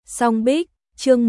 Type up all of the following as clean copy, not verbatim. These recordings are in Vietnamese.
Song Bích, chương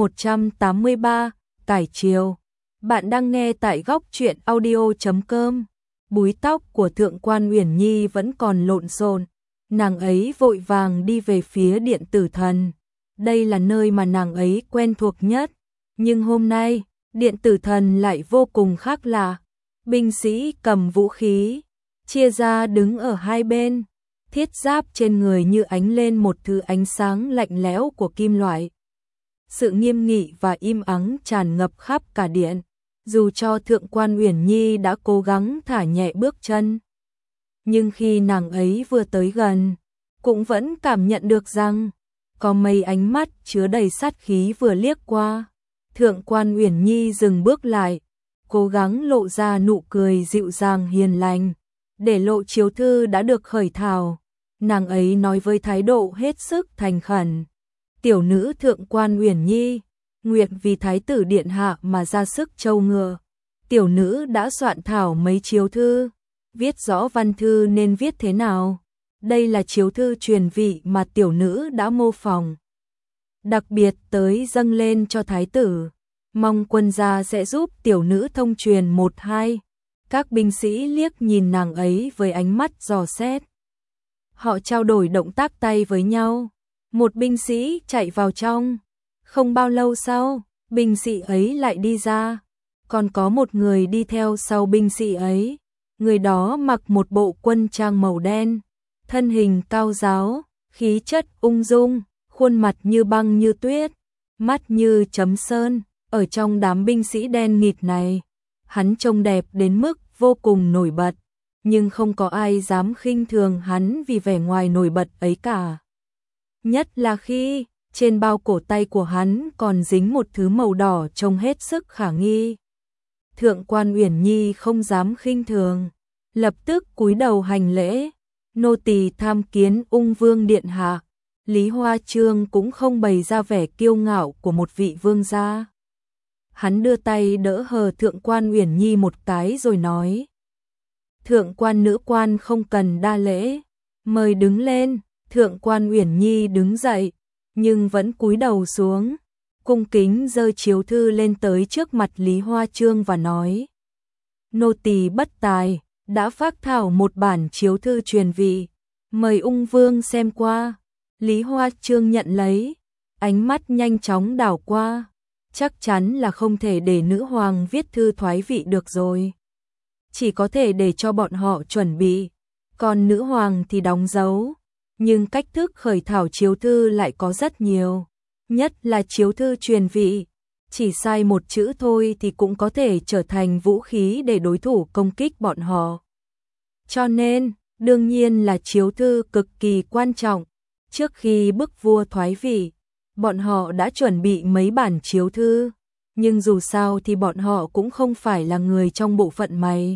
183, Cải Triều. Bạn đang nghe tại góc truyện audio.com. Búi tóc của Thượng quan Uyển Nhi vẫn còn lộn xộn, nàng ấy vội vàng đi về phía Điện Tử Thần. Đây là nơi mà nàng ấy quen thuộc nhất, nhưng hôm nay, Điện Tử Thần lại vô cùng khác lạ. Binh sĩ cầm vũ khí, chia ra đứng ở hai bên, thiết giáp trên người như ánh lên một thứ ánh sáng lạnh lẽo của kim loại. Sự nghiêm nghị và im ắng tràn ngập khắp cả điện, dù cho Thượng quan Uyển Nhi đã cố gắng thả nhẹ bước chân. Nhưng khi nàng ấy vừa tới gần, cũng vẫn cảm nhận được rằng, có mấy ánh mắt chứa đầy sát khí vừa liếc qua. Thượng quan Uyển Nhi dừng bước lại, cố gắng lộ ra nụ cười dịu dàng hiền lành, để lộ chiếu thư đã được khởi thảo. Nàng ấy nói với thái độ hết sức thành khẩn: "Tiểu nữ Thượng quan Uyển Nhi, nguyện vì thái tử điện hạ mà ra sức trâu ngựa. Tiểu nữ đã soạn thảo mấy chiếu thư, viết rõ văn thư nên viết thế nào. Đây là chiếu thư truyền vị mà tiểu nữ đã mô phỏng, đặc biệt tới dâng lên cho thái tử, mong quân gia sẽ giúp tiểu nữ thông truyền một hai." Các binh sĩ liếc nhìn nàng ấy với ánh mắt dò xét. Họ trao đổi động tác tay với nhau. Một binh sĩ chạy vào trong. Không bao lâu sau, binh sĩ ấy lại đi ra. Còn có một người đi theo sau binh sĩ ấy. Người đó mặc một bộ quân trang màu đen, thân hình cao ráo, khí chất ung dung, khuôn mặt như băng như tuyết, mắt như chấm sơn. Ở trong đám binh sĩ đen nghịt này, hắn trông đẹp đến mức vô cùng nổi bật, nhưng không có ai dám khinh thường hắn vì vẻ ngoài nổi bật ấy cả. Nhất là khi trên bao cổ tay của hắn còn dính một thứ màu đỏ trông hết sức khả nghi. Thượng quan Uyển Nhi không dám khinh thường, lập tức cúi đầu hành lễ: "Nô tỳ tham kiến Ung Vương điện hạ." Lý Hoa Chương cũng không bày ra vẻ kiêu ngạo của một vị vương gia. Hắn đưa tay đỡ hờ Thượng quan Uyển Nhi một cái rồi nói: "Thượng quan nữ quan không cần đa lễ, mời đứng lên." Thượng quan Uyển Nhi đứng dậy, nhưng vẫn cúi đầu xuống, cung kính giơ chiếu thư lên tới trước mặt Lý Hoa Chương và nói: "Nô tỳ bất tài, đã phác thảo một bản chiếu thư truyền vị, mời Ung Vương xem qua." Lý Hoa Chương nhận lấy, ánh mắt nhanh chóng đảo qua. Chắc chắn là không thể để nữ hoàng viết thư thoái vị được rồi. Chỉ có thể để cho bọn họ chuẩn bị, còn nữ hoàng thì đóng dấu. Nhưng cách thức khởi thảo chiếu thư lại có rất nhiều, nhất là chiếu thư truyền vị. Chỉ sai một chữ thôi thì cũng có thể trở thành vũ khí để đối thủ công kích bọn họ. Cho nên, đương nhiên là chiếu thư cực kỳ quan trọng. Trước khi bức vua thoái vị, bọn họ đã chuẩn bị mấy bản chiếu thư, nhưng dù sao thì bọn họ cũng không phải là người trong bộ phận mày.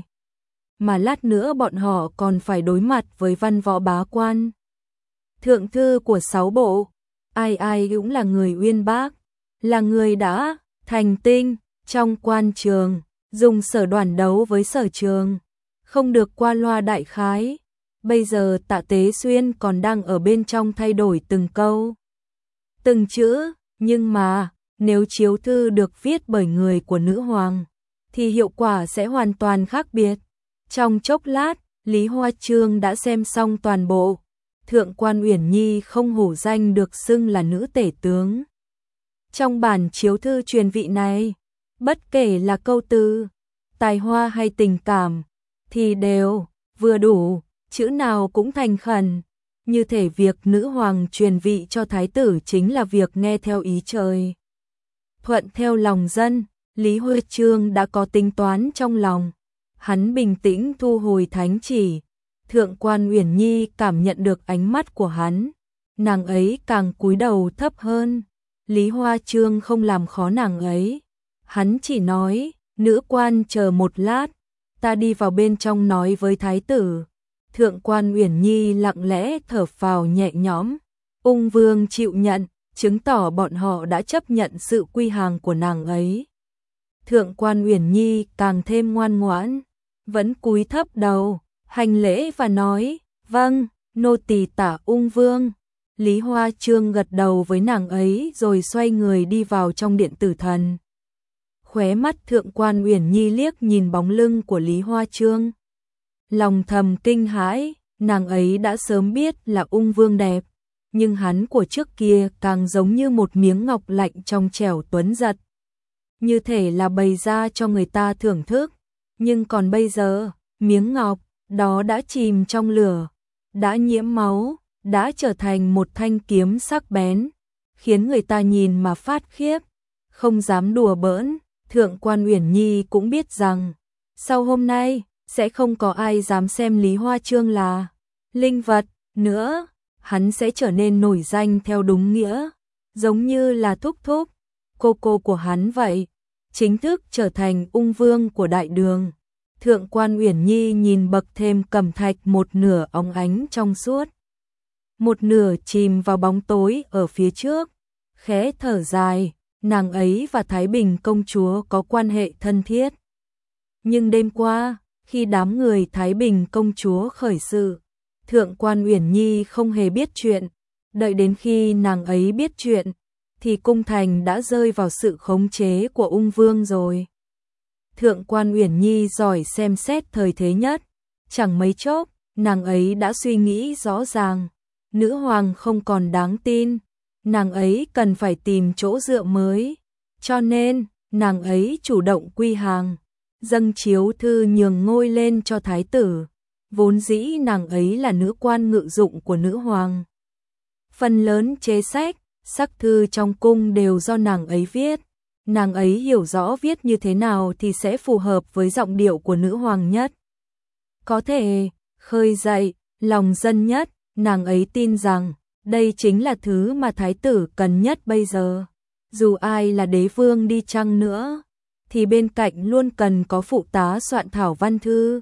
Mà lát nữa bọn họ còn phải đối mặt với văn võ bá quan. Thượng thư của 6 bộ, ai ai cũng là người uyên bác, là người đã thành tinh trong quan trường, dùng sở đoàn đấu với sở trường, không được qua loa đại khái. Bây giờ Tạ Tế Xuyên còn đang ở bên trong thay đổi từng câu, từng chữ, nhưng mà nếu chiếu thư được viết bởi người của nữ hoàng, thì hiệu quả sẽ hoàn toàn khác biệt. Trong chốc lát, Lý Hoa Chương đã xem xong toàn bộ. Thượng quan Uyển Nhi không hổ danh được xưng là nữ tể tướng. Trong bản chiếu thư truyền vị này, bất kể là câu từ, tài hoa hay tình cảm, thì đều vừa đủ, chữ nào cũng thành khẩn. Như thể việc nữ hoàng truyền vị cho thái tử chính là việc nghe theo ý trời, thuận theo lòng dân. Lý Hoa Chương đã có tính toán trong lòng. Hắn bình tĩnh thu hồi thánh chỉ. Thượng quan Uyển Nhi cảm nhận được ánh mắt của hắn, nàng ấy càng cúi đầu thấp hơn. Lý Hoa Chương không làm khó nàng ấy, hắn chỉ nói: "Nữ quan chờ một lát, ta đi vào bên trong nói với thái tử." Thượng quan Uyển Nhi lặng lẽ thở phào nhẹ nhõm. Ung Vương chịu nhận, chứng tỏ bọn họ đã chấp nhận sự quy hàng của nàng ấy. Thượng quan Uyển Nhi càng thêm ngoan ngoãn, vẫn cúi thấp đầu, hành lễ và nói: "Vâng, nô tỳ tạ Ung Vương." Lý Hoa Trương gật đầu với nàng ấy rồi xoay người đi vào trong điện tử thần. Khóe mắt Thượng quan Uyển Nhi liếc nhìn bóng lưng của Lý Hoa Trương. Lòng thầm kinh hãi, nàng ấy đã sớm biết là ung vương đẹp, nhưng hắn của trước kia càng giống như một miếng ngọc lạnh trong trẻo tuấn giật. Như thể là bày ra cho người ta thưởng thức, nhưng còn bây giờ, miếng ngọc đó đã chìm trong lửa, đã nhiễm máu, đã trở thành một thanh kiếm sắc bén, khiến người ta nhìn mà phát khiếp, không dám đùa bỡn. Thượng quan Uyển Nhi cũng biết rằng, sau hôm nay, sẽ không có ai dám xem Lý Hoa Trương là linh vật nữa, hắn sẽ trở nên nổi danh theo đúng nghĩa, giống như là thúc thúc, cô của hắn vậy, chính thức trở thành ung vương của đại đường. Thượng quan Uyển Nhi nhìn bậc thềm cẩm thạch một nửa óng ánh trong suốt, một nửa chìm vào bóng tối ở phía trước, khẽ thở dài, nàng ấy và Thái Bình công chúa có quan hệ thân thiết. Nhưng đêm qua, khi đám người Thái Bình công chúa khởi sự, Thượng quan Uyển Nhi không hề biết chuyện, đợi đến khi nàng ấy biết chuyện, thì cung thành đã rơi vào sự khống chế của ung vương rồi. Thượng quan Uyển Nhi giỏi xem xét thời thế nhất, chẳng mấy chốc, nàng ấy đã suy nghĩ rõ ràng, nữ hoàng không còn đáng tin, nàng ấy cần phải tìm chỗ dựa mới, cho nên, nàng ấy chủ động quy hàng, dâng chiếu thư nhường ngôi lên cho thái tử, vốn dĩ nàng ấy là nữ quan ngự dụng của nữ hoàng. Phần lớn chế sách, sắc thư trong cung đều do nàng ấy viết, nàng ấy hiểu rõ viết như thế nào thì sẽ phù hợp với giọng điệu của nữ hoàng nhất. Có thể khơi dậy lòng dân nhất, nàng ấy tin rằng đây chính là thứ mà thái tử cần nhất bây giờ. Dù ai là đế vương đi chăng nữa, thì bên cạnh luôn cần có phụ tá soạn thảo văn thư,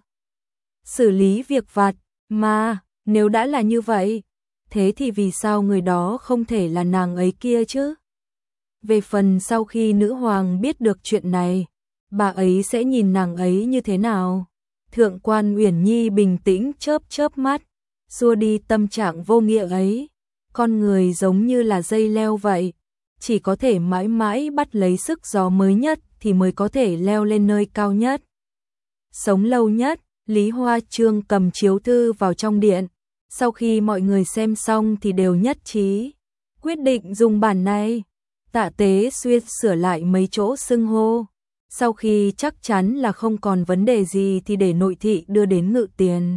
xử lý việc vặt, mà nếu đã là như vậy, thế thì vì sao người đó không thể là nàng ấy kia chứ? Về phần sau khi nữ hoàng biết được chuyện này, bà ấy sẽ nhìn nàng ấy như thế nào? Thượng quan Uyển Nhi bình tĩnh chớp chớp mắt, xua đi tâm trạng vô nghĩa ấy. Con người giống như là dây leo vậy, chỉ có thể mãi mãi bắt lấy sức gió mới nhất thì mới có thể leo lên nơi cao nhất. Sống lâu nhất, Lý Hoa Trương cầm chiếu thư vào trong điện, sau khi mọi người xem xong thì đều nhất trí, quyết định dùng bản này. Tạ Tế Xuyên sửa lại mấy chỗ xưng hô, sau khi chắc chắn là không còn vấn đề gì thì để nội thị đưa đến ngự tiền.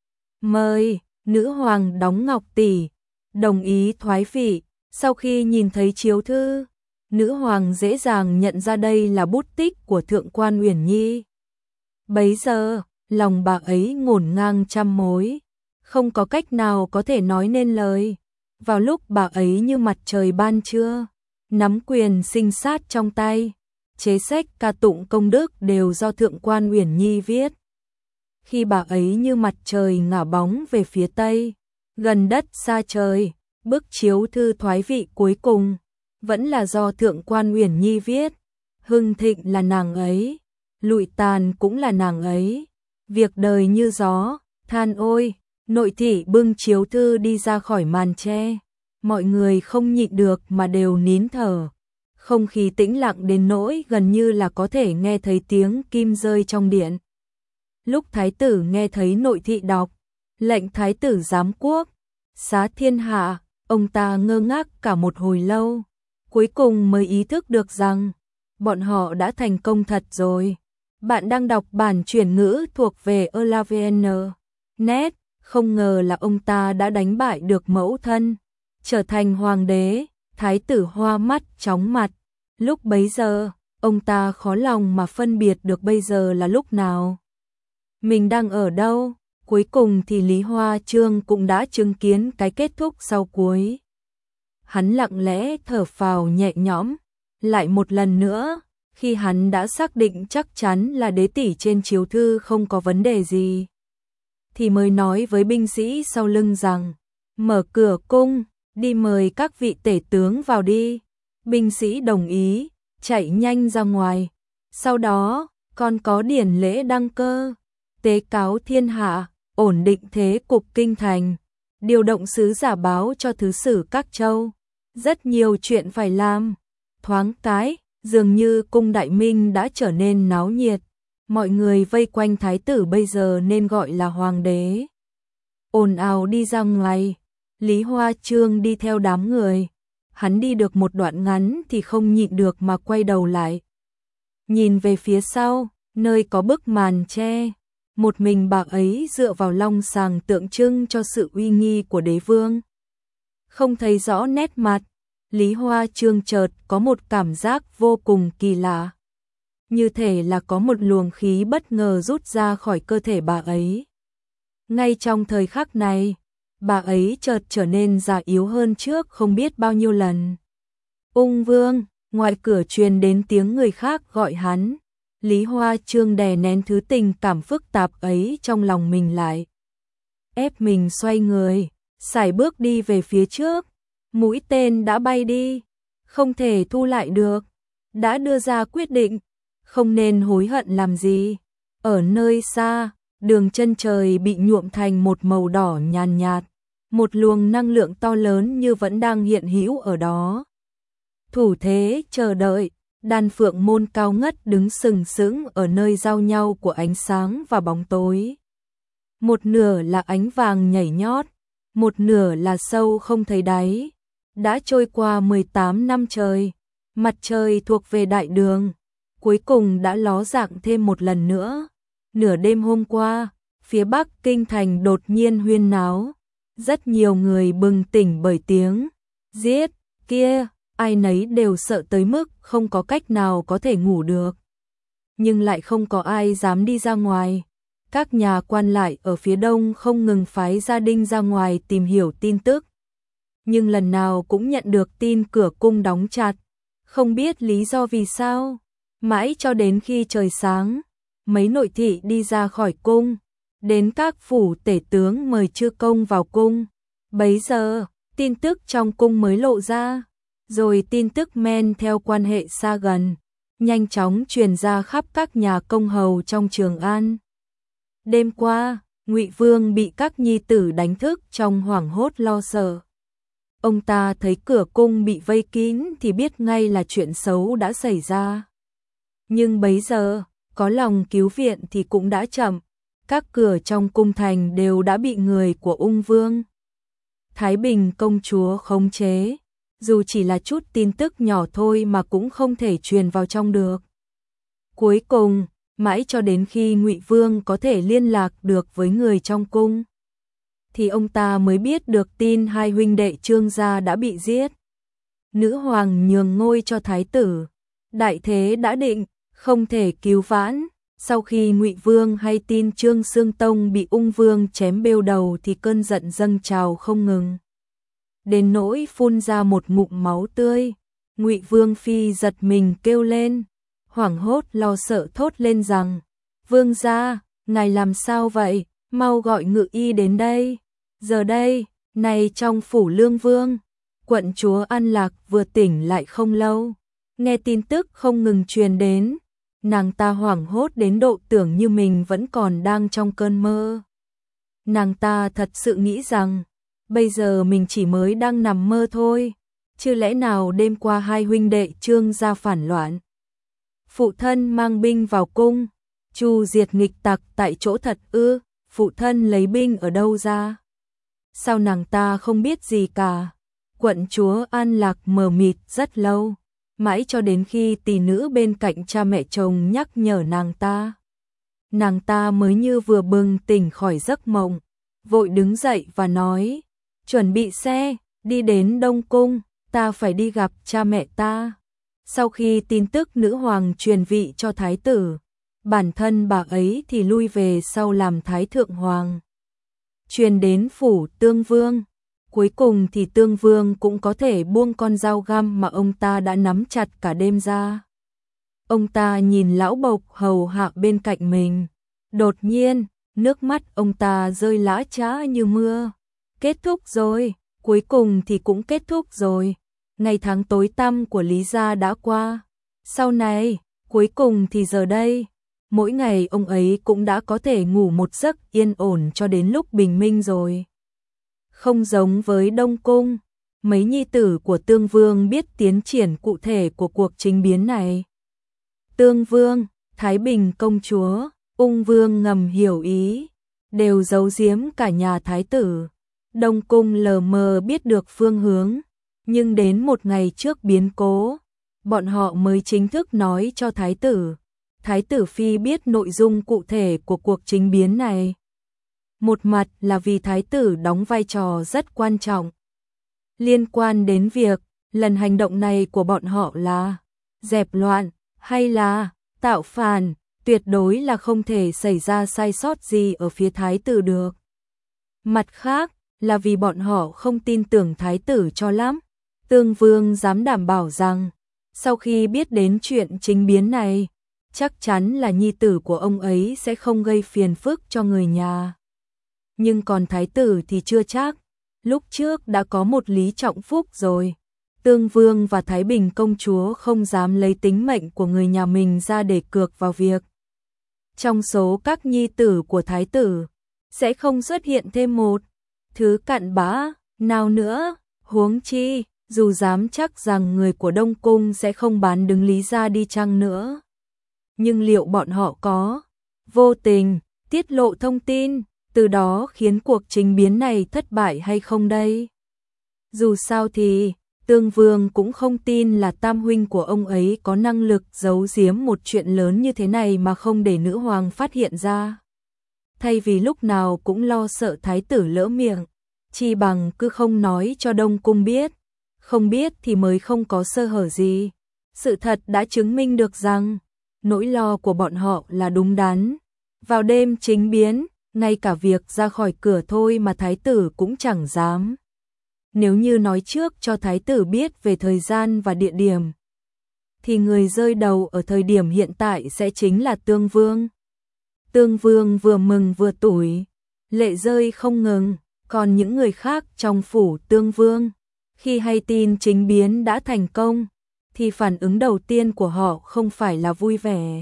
Mời, nữ hoàng đóng ngọc tỷ, đồng ý thoái vị. Sau khi nhìn thấy chiếu thư, nữ hoàng dễ dàng nhận ra đây là bút tích của Thượng quan Uyển Nhi. Bấy giờ, lòng bà ấy ngổn ngang trăm mối, không có cách nào có thể nói nên lời. Vào lúc bà ấy như mặt trời ban trưa, nắm quyền sinh sát trong tay, chế sách ca tụng công đức đều do Thượng quan Uyển Nhi viết. Khi bà ấy như mặt trời ngả bóng về phía tây, gần đất xa trời, bức chiếu thư thoái vị cuối cùng vẫn là do Thượng quan Uyển Nhi viết. Hưng thịnh là nàng ấy, lụi tàn cũng là nàng ấy, việc đời như gió, than ôi. Nội thị bưng chiếu thư đi ra khỏi màn tre, mọi người không nhịn được mà đều nín thở. Không khí tĩnh lặng đến nỗi gần như là có thể nghe thấy tiếng kim rơi trong điện. Lúc thái tử nghe thấy nội thị đọc lệnh thái tử giám quốc xá thiên hạ, ông ta ngơ ngác cả một hồi lâu, cuối cùng mới ý thức được rằng bọn họ đã thành công thật rồi. Bạn đang đọc bản chuyển ngữ thuộc về Elavn.net. Không ngờ là ông ta đã đánh bại được mẫu thân, trở thành hoàng đế. Thái tử hoa mắt chóng mặt. Lúc bấy giờ, ông ta khó lòng mà phân biệt được bây giờ là lúc nào. Mình đang ở đâu? Cuối cùng thì Lý Hoa Trương cũng đã chứng kiến cái kết thúc sau cuối. Hắn lặng lẽ thở phào nhẹ nhõm. Lại một lần nữa, khi hắn đã xác định chắc chắn là đế tỷ trên chiếu thư không có vấn đề gì, thì mới nói với binh sĩ sau lưng rằng, mở cửa cung, đi mời các vị tể tướng vào đi. Binh sĩ đồng ý, chạy nhanh ra ngoài. Sau đó, còn có điển lễ đăng cơ, tế cáo thiên hạ, ổn định thế cục kinh thành. điều động sứ giả báo cho thứ sử các châu. Rất nhiều chuyện phải làm. Thoáng cái, dường như cung Đại Minh đã trở nên náo nhiệt. Mọi người vây quanh thái tử bây giờ nên gọi là hoàng đế. Ồn ào đi ra ngoài, Lý Hoa Chương đi theo đám người. Hắn đi được một đoạn ngắn thì không nhịn được mà quay đầu lại. Nhìn về phía sau, nơi có bức màn che. Một mình bà ấy dựa vào long sàng tượng trưng cho sự uy nghi của đế vương. Không thấy rõ nét mặt, Lý Hoa Chương chợt có một cảm giác vô cùng kỳ lạ. Như thể là có một luồng khí bất ngờ rút ra khỏi cơ thể bà ấy. Ngay trong thời khắc này, bà ấy chợt trở nên già yếu hơn trước không biết bao nhiêu lần. Ung Vương, ngoài cửa truyền đến tiếng người khác gọi hắn. Lý Hoa Chương đè nén thứ tình cảm phức tạp ấy trong lòng mình lại. Ép mình xoay người, sải bước đi về phía trước. Mũi tên đã bay đi, không thể thu lại được. Đã đưa ra quyết định, không nên hối hận làm gì. Ở nơi xa, đường chân trời bị nhuộm thành một màu đỏ nhàn nhạt. Một luồng năng lượng to lớn như vẫn đang hiện hữu ở đó. Thủ thế chờ đợi, đan phượng môn cao ngất đứng sừng sững ở nơi giao nhau của ánh sáng và bóng tối. Một nửa là ánh vàng nhảy nhót, một nửa là sâu không thấy đáy. Đã trôi qua 18 năm trời, mặt trời thuộc về đại đường, cuối cùng đã ló dạng thêm một lần nữa. Nửa đêm hôm qua, phía Bắc Kinh thành đột nhiên huyên náo. Rất nhiều người bừng tỉnh bởi tiếng giết kia, ai nấy đều sợ tới mức không có cách nào có thể ngủ được. Nhưng lại không có ai dám đi ra ngoài. Các nhà quan lại ở phía đông không ngừng phái gia đình ra ngoài tìm hiểu tin tức. Nhưng lần nào cũng nhận được tin cửa cung đóng chặt, không biết lý do vì sao. Mãi cho đến khi trời sáng, mấy nội thị đi ra khỏi cung, đến các phủ tể tướng mời chư công vào cung. Bấy giờ, tin tức trong cung mới lộ ra, rồi tin tức men theo quan hệ xa gần, nhanh chóng truyền ra khắp các nhà công hầu trong Trường An. Đêm qua, Ngụy Vương bị các nhi tử đánh thức trong hoảng hốt lo sợ. Ông ta thấy cửa cung bị vây kín thì biết ngay là chuyện xấu đã xảy ra. Nhưng bấy giờ, có lòng cứu viện thì cũng đã chậm. Các cửa trong cung thành đều đã bị người của Ung Vương Thái Bình công chúa khống chế. Dù chỉ là chút tin tức nhỏ thôi mà cũng không thể truyền vào trong được. Cuối cùng, mãi cho đến khi Ngụy Vương có thể liên lạc được với người trong cung, thì ông ta mới biết được tin hai huynh đệ Trương gia đã bị giết. Nữ hoàng nhường ngôi cho thái tử, đại thế đã định, không thể cứu vãn. Sau khi Ngụy Vương hay tin Trương Xương Tông bị Ung Vương chém bêu đầu thì cơn giận dâng trào không ngừng, đến nỗi phun ra một ngụm máu tươi. Ngụy Vương phi giật mình kêu lên, hoảng hốt lo sợ thốt lên rằng: "Vương gia, ngài làm sao vậy? Mau gọi ngự y đến đây." Giờ đây, này trong phủ Lương Vương, quận chúa An Lạc vừa tỉnh lại không lâu, nghe tin tức không ngừng truyền đến, nàng ta hoảng hốt đến độ tưởng như mình vẫn còn đang trong cơn mơ. Nàng ta thật sự nghĩ rằng bây giờ mình chỉ mới đang nằm mơ thôi, chứ lẽ nào đêm qua hai huynh đệ Trương gia phản loạn, phụ thân mang binh vào cung, chu diệt nghịch tặc tại chỗ thật ư? Phụ thân lấy binh ở đâu ra? Sao nàng ta không biết gì cả? Quận chúa An Lạc mờ mịt rất lâu, mãi cho đến khi tỷ nữ bên cạnh cha mẹ chồng nhắc nhở nàng ta mới như vừa bừng tỉnh khỏi giấc mộng, vội đứng dậy và nói: "Chuẩn bị xe, đi đến Đông Cung, ta phải đi gặp cha mẹ ta." Sau khi tin tức nữ hoàng truyền vị cho thái tử, bản thân bà ấy thì lui về sau làm thái thượng hoàng. Truyền đến phủ Tương Vương, cuối cùng thì Tương Vương cũng có thể buông con dao găm mà ông ta đã nắm chặt cả đêm ra. Ông ta nhìn lão bộc hầu hạ bên cạnh mình, đột nhiên, nước mắt ông ta rơi lã chã như mưa. Kết thúc rồi, cuối cùng thì cũng kết thúc rồi. Ngày tháng tối tăm của Lý gia đã qua. Sau này, cuối cùng thì giờ đây, mỗi ngày ông ấy cũng đã có thể ngủ một giấc yên ổn cho đến lúc bình minh rồi. Không giống với Đông Cung, mấy nhi tử của Tương Vương biết tiến triển cụ thể của cuộc chính biến này. Tương Vương, Thái Bình công chúa, Ung Vương ngầm hiểu ý, đều giấu giếm cả nhà thái tử. Đông Cung lờ mờ biết được phương hướng, nhưng đến một ngày trước biến cố, bọn họ mới chính thức nói cho thái tử. Thái tử phi biết nội dung cụ thể của cuộc chính biến này. Một mặt là vì thái tử đóng vai trò rất quan trọng, liên quan đến việc lần hành động này của bọn họ là dẹp loạn hay là tạo phản, tuyệt đối là không thể xảy ra sai sót gì ở phía thái tử được. Mặt khác là vì bọn họ không tin tưởng thái tử cho lắm. Tương Vương dám đảm bảo rằng sau khi biết đến chuyện chính biến này, chắc chắn là nhi tử của ông ấy sẽ không gây phiền phức cho người nhà. Nhưng còn thái tử thì chưa chắc, lúc trước đã có một Lý Trọng Phúc rồi. Tương Vương và Thái Bình công chúa không dám lấy tính mệnh của người nhà mình ra để cược vào việc. Trong số các nhi tử của thái tử, sẽ không xuất hiện thêm một thứ cặn bã nào nữa, huống chi, dù dám chắc rằng người của Đông Cung sẽ không bán đứng Lý gia đi chăng nữa. Nhưng liệu bọn họ có vô tình tiết lộ thông tin, từ đó khiến cuộc chính biến này thất bại hay không đây? Dù sao thì, Tương Vương cũng không tin là tam huynh của ông ấy có năng lực giấu giếm một chuyện lớn như thế này mà không để nữ hoàng phát hiện ra. Thay vì lúc nào cũng lo sợ thái tử lỡ miệng, chi bằng cứ không nói cho Đông Cung biết. Không biết thì mới không có sơ hở gì. Sự thật đã chứng minh được rằng nỗi lo của bọn họ là đúng đắn. Vào đêm chính biến, ngay cả việc ra khỏi cửa thôi mà thái tử cũng chẳng dám. Nếu như nói trước cho thái tử biết về thời gian và địa điểm, thì người rơi đầu ở thời điểm hiện tại sẽ chính là Tương Vương. Tương Vương vừa mừng vừa tủi, lệ rơi không ngừng, còn những người khác trong phủ Tương Vương, khi hay tin chính biến đã thành công, thì phản ứng đầu tiên của họ không phải là vui vẻ,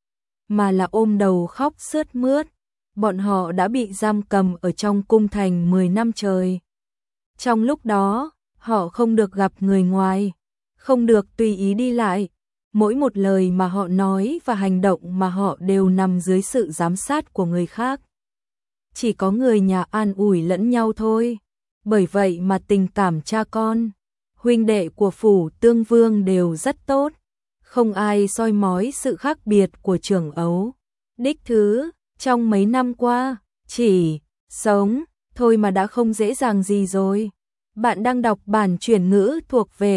mà là ôm đầu khóc sướt mướt. Bọn họ đã bị giam cầm ở trong cung thành 10 năm trời. Trong lúc đó, họ không được gặp người ngoài, không được tùy ý đi lại. Mỗi một lời mà họ nói và hành động mà họ đều nằm dưới sự giám sát của người khác. Chỉ có người nhà an ủi lẫn nhau thôi. Bởi vậy mà tình cảm cha con, huynh đệ của phủ Tương Vương đều rất tốt. Không ai soi mói sự khác biệt của trưởng ấu. Đích thứ, trong mấy năm qua, chỉ sống thôi mà đã không dễ dàng gì rồi. Bạn đang đọc bản chuyển ngữ thuộc về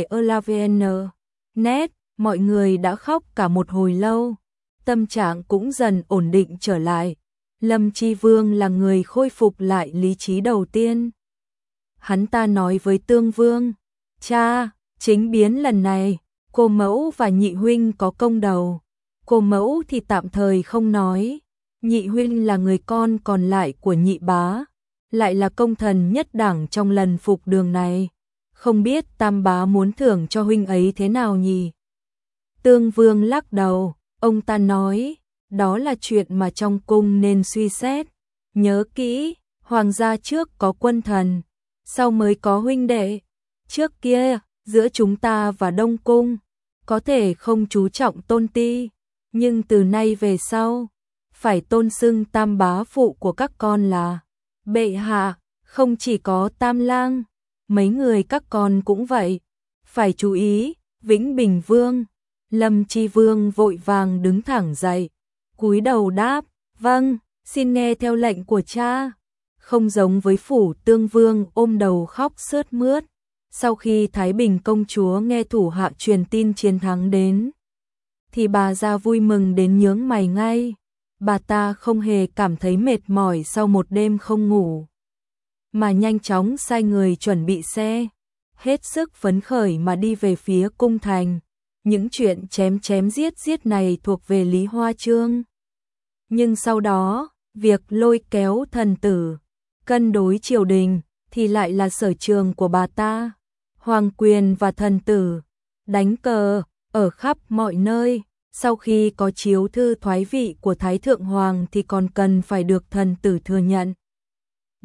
Elavn.net, mọi người đã khóc cả một hồi lâu. Tâm trạng cũng dần ổn định trở lại. Lâm Chi Vương là người khôi phục lại lý trí đầu tiên. Hắn ta nói với Tương Vương, cha, chính biến lần này, cô mẫu và nhị huynh có công đầu. Cô mẫu thì tạm thời không nói. Nhị huynh là người con còn lại của nhị bá, lại là công thần nhất đẳng trong lần phục đường này. Không biết tam bá muốn thưởng cho huynh ấy thế nào nhỉ? Tương Vương lắc đầu, ông ta nói, đó là chuyện mà trong cung nên suy xét. Nhớ kỹ, hoàng gia trước có quân thần, sau mới có huynh đệ. Trước kia, giữa chúng ta và Đông Cung, có thể không chú trọng tôn ti, nhưng từ nay về sau, phải tôn xưng tam bá phụ của các con là bệ hạ, không chỉ có Tam Lang, mấy người các con cũng vậy. Phải chú ý, Vĩnh Bình Vương. Lâm Chi Vương vội vàng đứng thẳng dậy, cúi đầu đáp, vâng, xin nghe theo lệnh của cha. Không giống với phủ Tương Vương ôm đầu khóc sướt mướt. Sau khi Thái Bình công chúa nghe thủ hạ truyền tin chiến thắng đến, thì bà ra vui mừng đến nhướng mày ngay. Bà ta không hề cảm thấy mệt mỏi sau một đêm không ngủ, mà nhanh chóng sai người chuẩn bị xe, hết sức phấn khởi mà đi về phía cung thành. Những chuyện chém giết này thuộc về Lý Hoa Chương. Nhưng sau đó, việc lôi kéo thần tử, cân đối triều đình, thì lại là sở trường của bà ta. Hoàng quyền và thần tử, đánh cờ, ở khắp mọi nơi. Sau khi có chiếu thư thoái vị của Thái Thượng Hoàng thì còn cần phải được thần tử thừa nhận.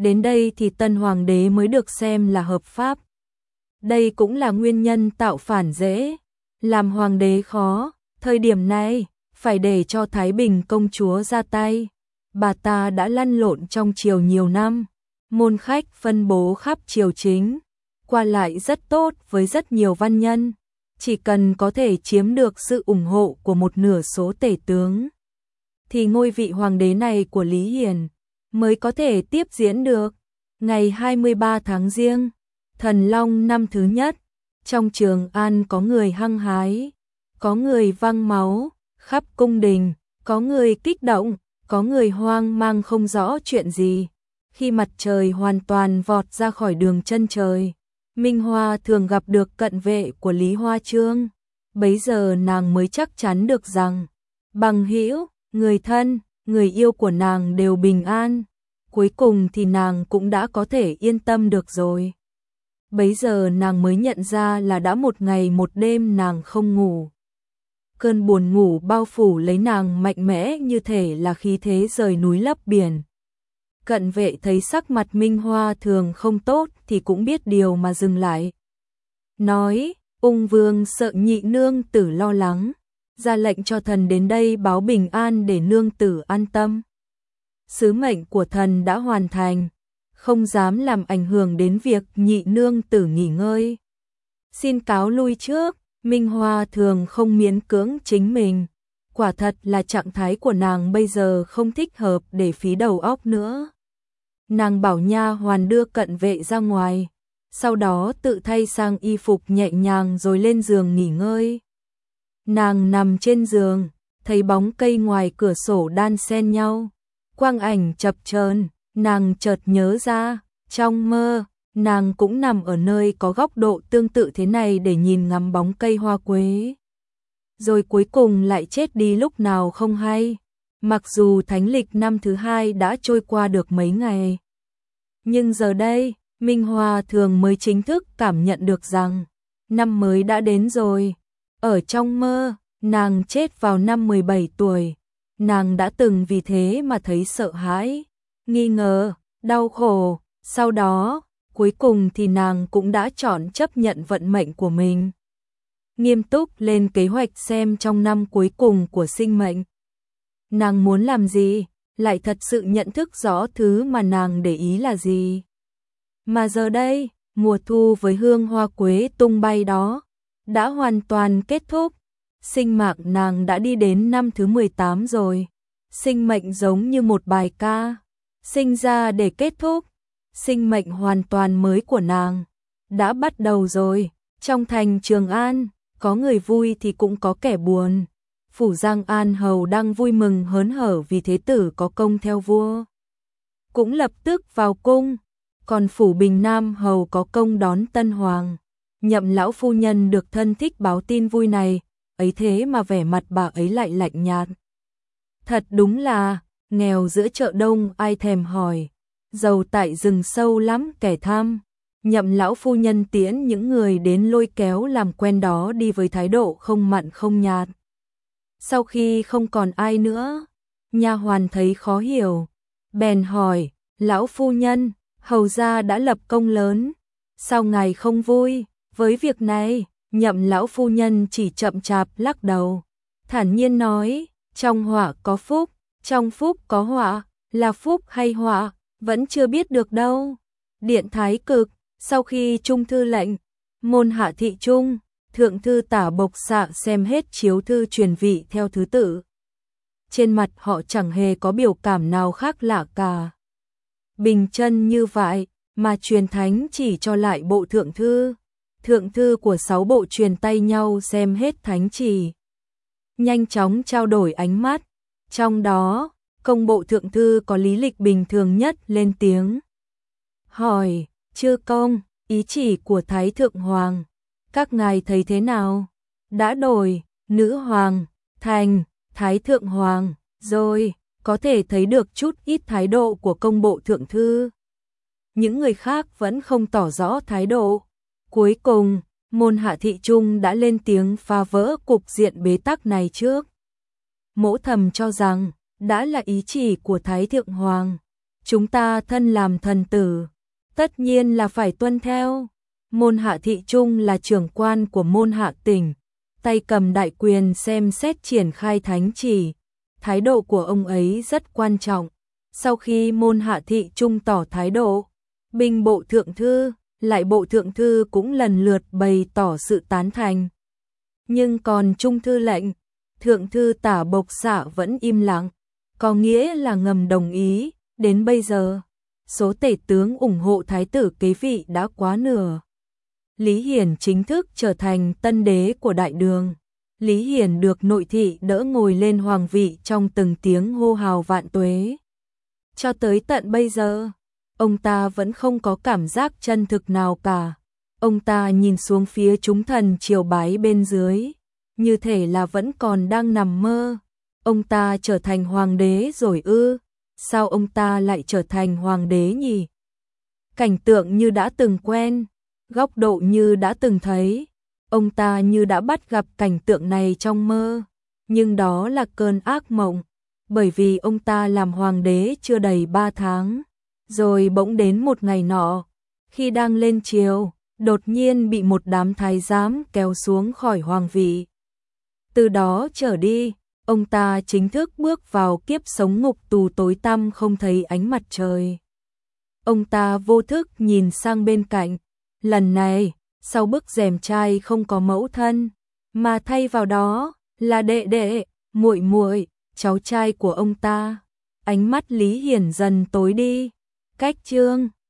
đến đây thì tân hoàng đế mới được xem là hợp pháp. Đây cũng là nguyên nhân tạo phản dễ, làm hoàng đế khó, thời điểm này phải để cho Thái Bình công chúa ra tay. Bà ta đã lăn lộn trong triều nhiều năm, môn khách phân bố khắp triều chính, qua lại rất tốt với rất nhiều văn nhân, chỉ cần có thể chiếm được sự ủng hộ của một nửa số tể tướng, thì ngôi vị hoàng đế này của Lý Hiền mới có thể tiếp diễn được. Ngày 23 tháng Giêng, Thần Long năm thứ nhất, trong Trường An có người hăng hái, có người văng máu, khắp cung đình, có người kích động, có người hoang mang không rõ chuyện gì. Khi mặt trời hoàn toàn vọt ra khỏi đường chân trời, Minh Hoa thường gặp được cận vệ của Lý Hoa Chương. Bấy giờ nàng mới chắc chắn được rằng bằng hữu, người thân, người yêu của nàng đều bình an. Cuối cùng thì nàng cũng đã có thể yên tâm được rồi. Bấy giờ nàng mới nhận ra là đã một ngày một đêm nàng không ngủ. Cơn buồn ngủ bao phủ lấy nàng mạnh mẽ như thể là khí thế rời núi lấp biển. Cận vệ thấy sắc mặt Minh Hoa thường không tốt thì cũng biết điều mà dừng lại. Nói, Ung Vương sợ nhị nương tử lo lắng, ra lệnh cho thần đến đây báo bình an để nương tử an tâm. Sứ mệnh của thần đã hoàn thành, không dám làm ảnh hưởng đến việc nhị nương tử nghỉ ngơi. Xin cáo lui trước. Minh Hoa thường không miễn cưỡng chính mình, quả thật là trạng thái của nàng bây giờ không thích hợp để phí đầu óc nữa. Nàng bảo nha hoàn đưa cận vệ ra ngoài, sau đó tự thay sang y phục nhẹ nhàng rồi lên giường nghỉ ngơi. Nàng nằm trên giường, thấy bóng cây ngoài cửa sổ đan xen nhau, quang ảnh chập chờn, nàng chợt nhớ ra, trong mơ nàng cũng nằm ở nơi có góc độ tương tự thế này để nhìn ngắm bóng cây hoa quế. Rồi cuối cùng lại chết đi lúc nào không hay. Mặc dù thánh lịch năm thứ hai đã trôi qua được mấy ngày, nhưng giờ đây, Minh Hoa thường mới chính thức cảm nhận được rằng năm mới đã đến rồi. Ở trong mơ, nàng chết vào năm 17 tuổi. Nàng đã từng vì thế mà thấy sợ hãi, nghi ngờ, đau khổ. Sau đó, cuối cùng thì nàng cũng đã chọn chấp nhận vận mệnh của mình. Nghiêm túc lên kế hoạch xem trong năm cuối cùng của sinh mệnh, nàng muốn làm gì, lại thật sự nhận thức rõ thứ mà nàng để ý là gì. Mà giờ đây, mùa thu với hương hoa quế tung bay đó, đã hoàn toàn kết thúc. Sinh mạng nàng đã đi đến năm thứ 18 rồi. Sinh mệnh giống như một bài ca, sinh ra để kết thúc. Sinh mệnh hoàn toàn mới của nàng đã bắt đầu rồi. Trong thành Trường An, có người vui thì cũng có kẻ buồn. Phủ Giang An hầu đang vui mừng hớn hở vì thế tử có công theo vua, cũng lập tức vào cung. Còn phủ Bình Nam hầu có công đón tân hoàng. Nhậm lão phu nhân được thân thích báo tin vui này, ấy thế mà vẻ mặt bà ấy lại lạnh nhạt. Thật đúng là nghèo giữa chợ đông ai thèm hỏi, giàu tại rừng sâu lắm kẻ tham. Nhậm lão phu nhân tiễn những người đến lôi kéo làm quen đó đi với thái độ không mặn không nhạt. Sau khi không còn ai nữa, nha hoàn thấy khó hiểu, bèn hỏi, lão phu nhân, hầu gia đã lập công lớn, sao ngài không vui với việc này? Nhậm lão phu nhân chỉ chậm chạp lắc đầu, thản nhiên nói, trong họa có phúc, trong phúc có họa, là phúc hay họa, vẫn chưa biết được đâu. Điện Thái Cực, sau khi trung thư lệnh, môn hạ thị trung, thượng thư tả bộc xạ xem hết chiếu thư truyền vị theo thứ tự. Trên mặt họ chẳng hề có biểu cảm nào khác lạ cả. Bình chân như vậy, mà truyền thánh chỉ cho lại bộ thượng thư. Thượng thư của 6 bộ truyền tay nhau xem hết thánh chỉ, nhanh chóng trao đổi ánh mắt. Trong đó, công bộ thượng thư có lý lịch bình thường nhất lên tiếng. Hỏi, chư công, ý chỉ của Thái Thượng Hoàng, các ngài thấy thế nào? Đã đổi, nữ hoàng, thành, Thái Thượng Hoàng, rồi, có thể thấy được chút ít thái độ của công bộ thượng thư. Những người khác vẫn không tỏ rõ thái độ. Cuối cùng, môn hạ thị trung đã lên tiếng phá vỡ cục diện bế tắc này trước. Mỗ thầm cho rằng, đã là ý chỉ của Thái Thượng Hoàng, chúng ta thân làm thần tử, tất nhiên là phải tuân theo. Môn Hạ Thị Trung là trưởng quan của môn Hạ tỉnh, tay cầm đại quyền xem xét triển khai thánh chỉ, thái độ của ông ấy rất quan trọng. Sau khi môn Hạ Thị Trung tỏ thái độ, binh bộ thượng thư, lại bộ thượng thư cũng lần lượt bày tỏ sự tán thành. Nhưng còn trung thư lệnh, thượng thư Tả Bộc Xạ vẫn im lặng, có nghĩa là ngầm đồng ý. Đến bây giờ, số tể tướng ủng hộ thái tử kế vị đã quá nửa. Lý Hiển chính thức trở thành tân đế của Đại Đường. Lý Hiển được nội thị đỡ ngồi lên hoàng vị trong từng tiếng hô hào vạn tuế. Cho tới tận bây giờ, ông ta vẫn không có cảm giác chân thực nào cả. Ông ta nhìn xuống phía chúng thần triều bái bên dưới, như thể là vẫn còn đang nằm mơ. Ông ta trở thành hoàng đế rồi ư? Sao ông ta lại trở thành hoàng đế nhỉ? Cảnh tượng như đã từng quen, góc độ như đã từng thấy, ông ta như đã bắt gặp cảnh tượng này trong mơ, nhưng đó là cơn ác mộng, bởi vì ông ta làm hoàng đế chưa đầy 3 tháng, rồi bỗng đến một ngày nọ, khi đang lên triều, đột nhiên bị một đám thái giám kéo xuống khỏi hoàng vị. Từ đó trở đi, ông ta chính thức bước vào kiếp sống ngục tù tối tăm không thấy ánh mặt trời. Ông ta vô thức nhìn sang bên cạnh, lần này, sau bức rèm trai không có mẫu thân, mà thay vào đó là đệ đệ, muội muội, cháu trai của ông ta. Ánh mắt Lý Hiển dần tối đi. Cách chương